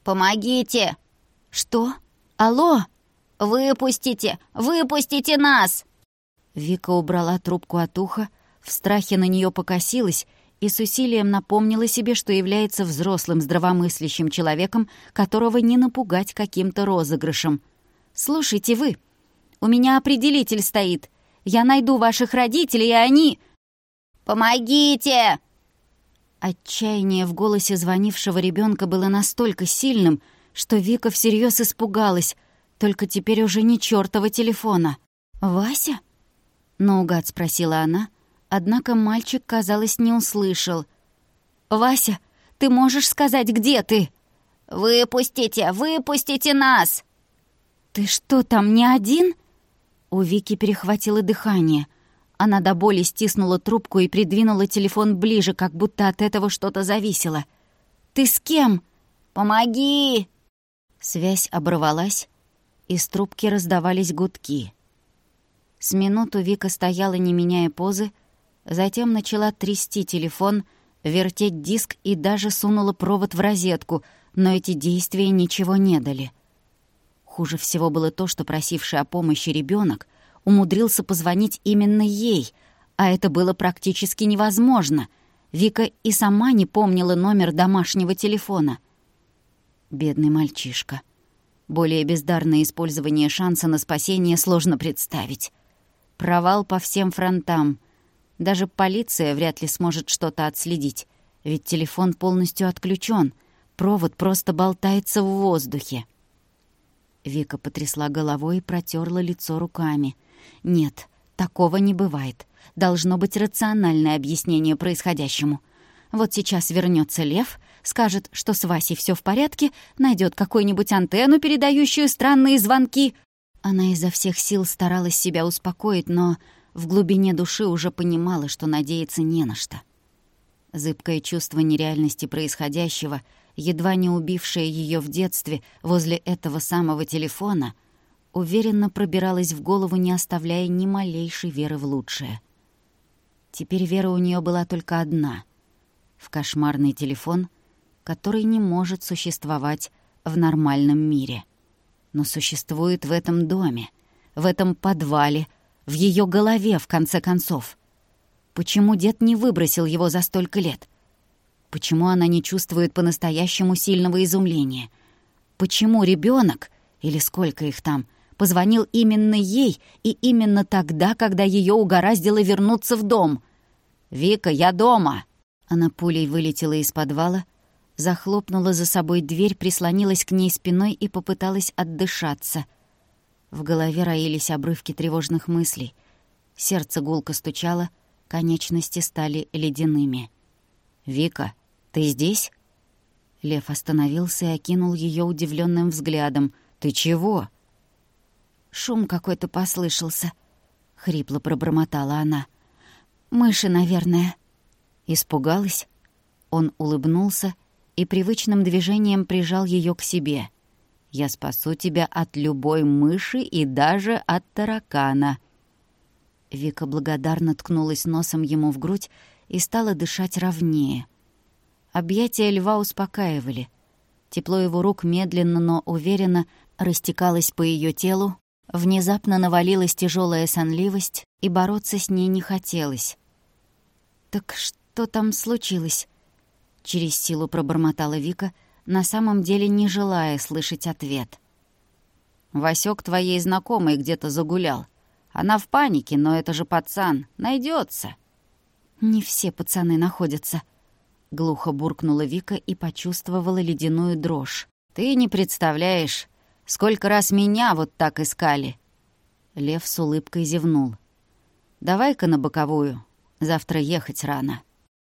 «Помогите!» «Что? Алло?» «Выпустите! Выпустите нас!» Вика убрала трубку от уха, в страхе на нее покосилась и с усилием напомнила себе, что является взрослым здравомыслящим человеком, которого не напугать каким-то розыгрышем. «Слушайте вы, у меня определитель стоит. Я найду ваших родителей, и они...» «Помогите!» Отчаяние в голосе звонившего ребенка было настолько сильным, что Вика всерьез испугалась, только теперь уже не чёртова телефона. «Вася?» — наугад спросила она, однако мальчик, казалось, не услышал. «Вася, ты можешь сказать, где ты?» «Выпустите! Выпустите нас!» «Ты что, там не один?» У Вики перехватило дыхание. Она до боли стиснула трубку и придвинула телефон ближе, как будто от этого что-то зависело. «Ты с кем?» «Помоги!» Связь оборвалась, из трубки раздавались гудки. С минуту Вика стояла, не меняя позы, затем начала трясти телефон, вертеть диск и даже сунула провод в розетку, но эти действия ничего не дали. Хуже всего было то, что просивший о помощи ребенок умудрился позвонить именно ей, а это было практически невозможно. Вика и сама не помнила номер домашнего телефона. Бедный мальчишка. Более бездарное использование шанса на спасение сложно представить. Провал по всем фронтам. Даже полиция вряд ли сможет что-то отследить, ведь телефон полностью отключен, провод просто болтается в воздухе. Вика потрясла головой и протерла лицо руками. Нет, такого не бывает. Должно быть рациональное объяснение происходящему. Вот сейчас вернется Лев, скажет, что с Васей все в порядке, найдет какую-нибудь антенну, передающую странные звонки. Она изо всех сил старалась себя успокоить, но в глубине души уже понимала, что надеяться не на что. Зыбкое чувство нереальности происходящего, едва не убившее ее в детстве возле этого самого телефона, уверенно пробиралось в голову, не оставляя ни малейшей веры в лучшее. Теперь вера у нее была только одна — в кошмарный телефон, который не может существовать в нормальном мире. Но существует в этом доме, в этом подвале, в ее голове, в конце концов. Почему дед не выбросил его за столько лет? Почему она не чувствует по-настоящему сильного изумления? Почему ребенок, или сколько их там, позвонил именно ей и именно тогда, когда ее угораздило вернуться в дом? «Вика, я дома!» Она пулей вылетела из подвала, захлопнула за собой дверь, прислонилась к ней спиной и попыталась отдышаться. В голове роились обрывки тревожных мыслей. Сердце гулко стучало, конечности стали ледяными. «Вика, ты здесь?» Лев остановился и окинул ее удивленным взглядом. «Ты чего?» «Шум какой-то послышался», — хрипло пробормотала она. «Мыши, наверное». Испугалась? Он улыбнулся и привычным движением прижал ее к себе. «Я спасу тебя от любой мыши и даже от таракана». Вика благодарно ткнулась носом ему в грудь и стала дышать ровнее. Объятия льва успокаивали. Тепло его рук медленно, но уверенно растекалось по ее телу. Внезапно навалилась тяжелая сонливость, и бороться с ней не хотелось. «Так что там случилось?» — через силу пробормотала Вика, на самом деле не желая слышать ответ. «Васёк твоей знакомой где-то загулял. Она в панике, но это же пацан. Найдется. «Не все пацаны находятся», — глухо буркнула Вика и почувствовала ледяную дрожь. «Ты не представляешь, сколько раз меня вот так искали!» Лев с улыбкой зевнул. «Давай-ка на боковую. Завтра ехать рано».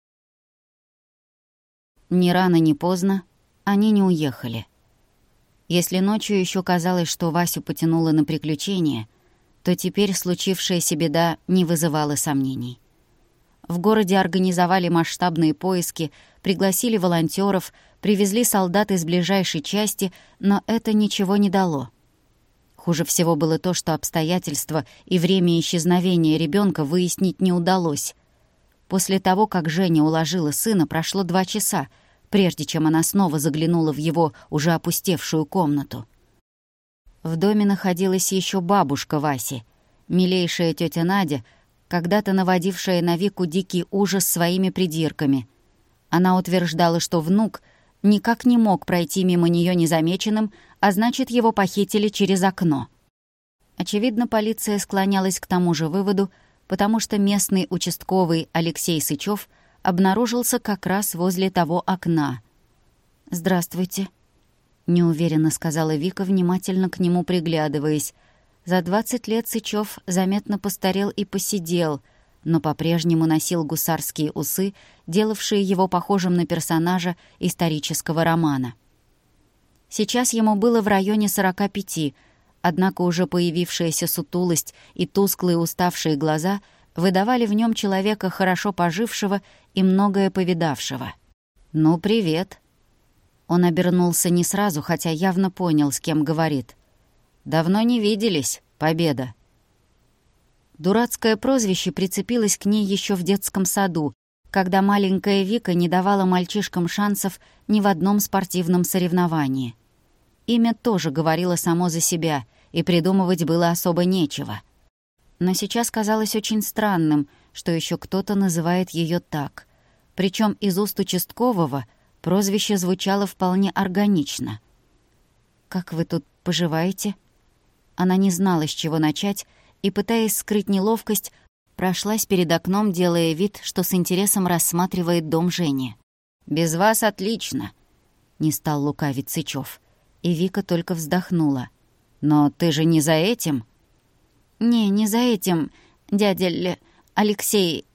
Ни рано, ни поздно они не уехали. Если ночью еще казалось, что Васю потянуло на приключения, то теперь случившаяся беда не вызывала сомнений. В городе организовали масштабные поиски, пригласили волонтеров, привезли солдат из ближайшей части, но это ничего не дало. Хуже всего было то, что обстоятельства и время исчезновения ребенка выяснить не удалось. После того, как Женя уложила сына, прошло 2 часа, прежде чем она снова заглянула в его уже опустевшую комнату. В доме находилась еще бабушка Васи, милейшая тетя Надя, когда-то наводившая на Вику дикий ужас своими придирками. Она утверждала, что внук никак не мог пройти мимо нее незамеченным, а значит, его похитили через окно. Очевидно, полиция склонялась к тому же выводу, потому что местный участковый Алексей Сычев обнаружился как раз возле того окна. «Здравствуйте», — неуверенно сказала Вика, внимательно к нему приглядываясь. За 20 лет Сычев заметно постарел и поседел, но по-прежнему носил гусарские усы, делавшие его похожим на персонажа исторического романа. Сейчас ему было в районе 45, однако уже появившаяся сутулость и тусклые уставшие глаза выдавали в нем человека хорошо пожившего и многое повидавшего. «Ну, привет». Он обернулся не сразу, хотя явно понял, с кем говорит. «Давно не виделись, Победа». Дурацкое прозвище прицепилось к ней еще в детском саду, когда маленькая Вика не давала мальчишкам шансов ни в одном спортивном соревновании. Имя тоже говорило само за себя, и придумывать было особо нечего. Но сейчас казалось очень странным, что еще кто-то называет ее так. Причем из уст участкового прозвище звучало вполне органично. «Как вы тут поживаете?» Она не знала, с чего начать, и, пытаясь скрыть неловкость, прошлась перед окном, делая вид, что с интересом рассматривает дом Жени. «Без вас отлично», — не стал лукавить Сычев. И Вика только вздохнула. «Но ты же не за этим?» Не за этим, дядя Алексей,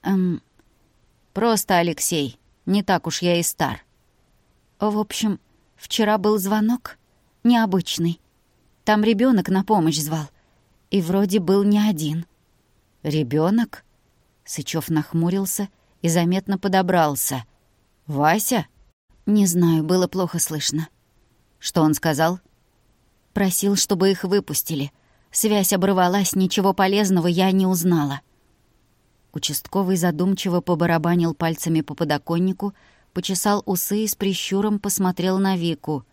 Просто Алексей, не так уж я и стар». В общем, вчера был звонок необычный. Там ребенок на помощь звал. И вроде был не один. Ребенок? Сычев нахмурился и заметно подобрался. «Вася?» «Не знаю, было плохо слышно». «Что он сказал?» «Просил, чтобы их выпустили. Связь оборвалась, ничего полезного я не узнала». Участковый задумчиво побарабанил пальцами по подоконнику, почесал усы и с прищуром посмотрел на Вику.